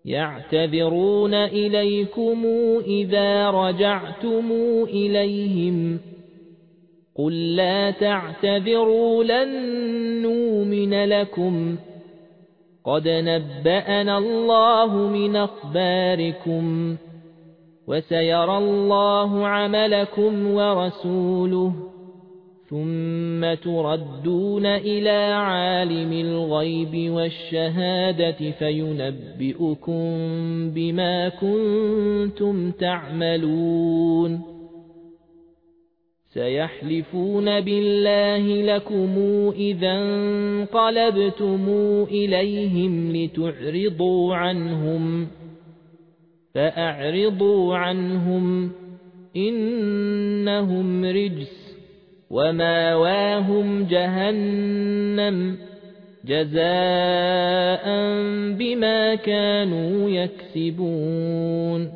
يعتذرون إليكم إذا رجعتم إليهم قل لا تعتذروا لن نؤمن لكم قد نبأنا الله من أخباركم وسيرى الله عملكم ورسوله ثم تردون إلى عالم الغيب والشهادة فينبئكم بما كنتم تعملون سيحلفون بالله لكم إذا انقلبتم إليهم لتعرضوا عنهم فأعرضوا عنهم إنهم رجس وماواهم جهنم جزاء بما كانوا يكسبون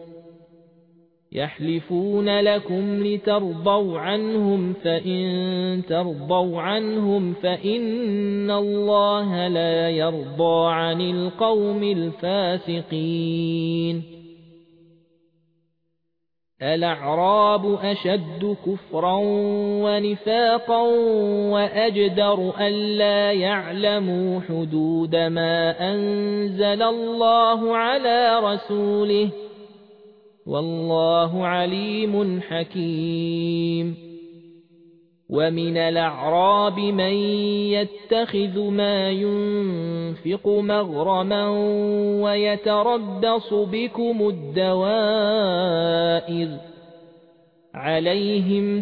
يحلفون لكم لترضوا عنهم فإن ترضوا عنهم فإن الله لا يرضى عن القوم الفاسقين الأعراب أشد كفرا ونفاقا وأجدر ألا يعلموا حدود ما أنزل الله على رسوله والله عليم حكيم ومن الأعراب من يتخذ ما ينفق مغرما ويتربص بكم الدوائر عليهم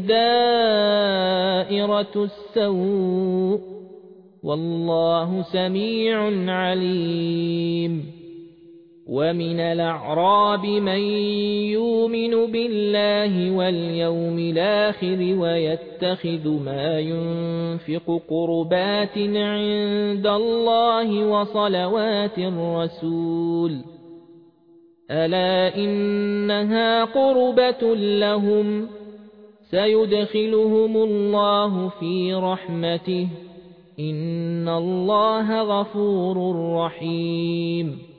دائرة السوء والله سميع عليم ومن الأعراب من يؤمن بالله واليوم الآخر ويتخذ ما ينفق قربات عند الله وصلوات الرسول ألا إنها قربة لهم سيدخلهم الله في رحمته إن الله غفور رحيم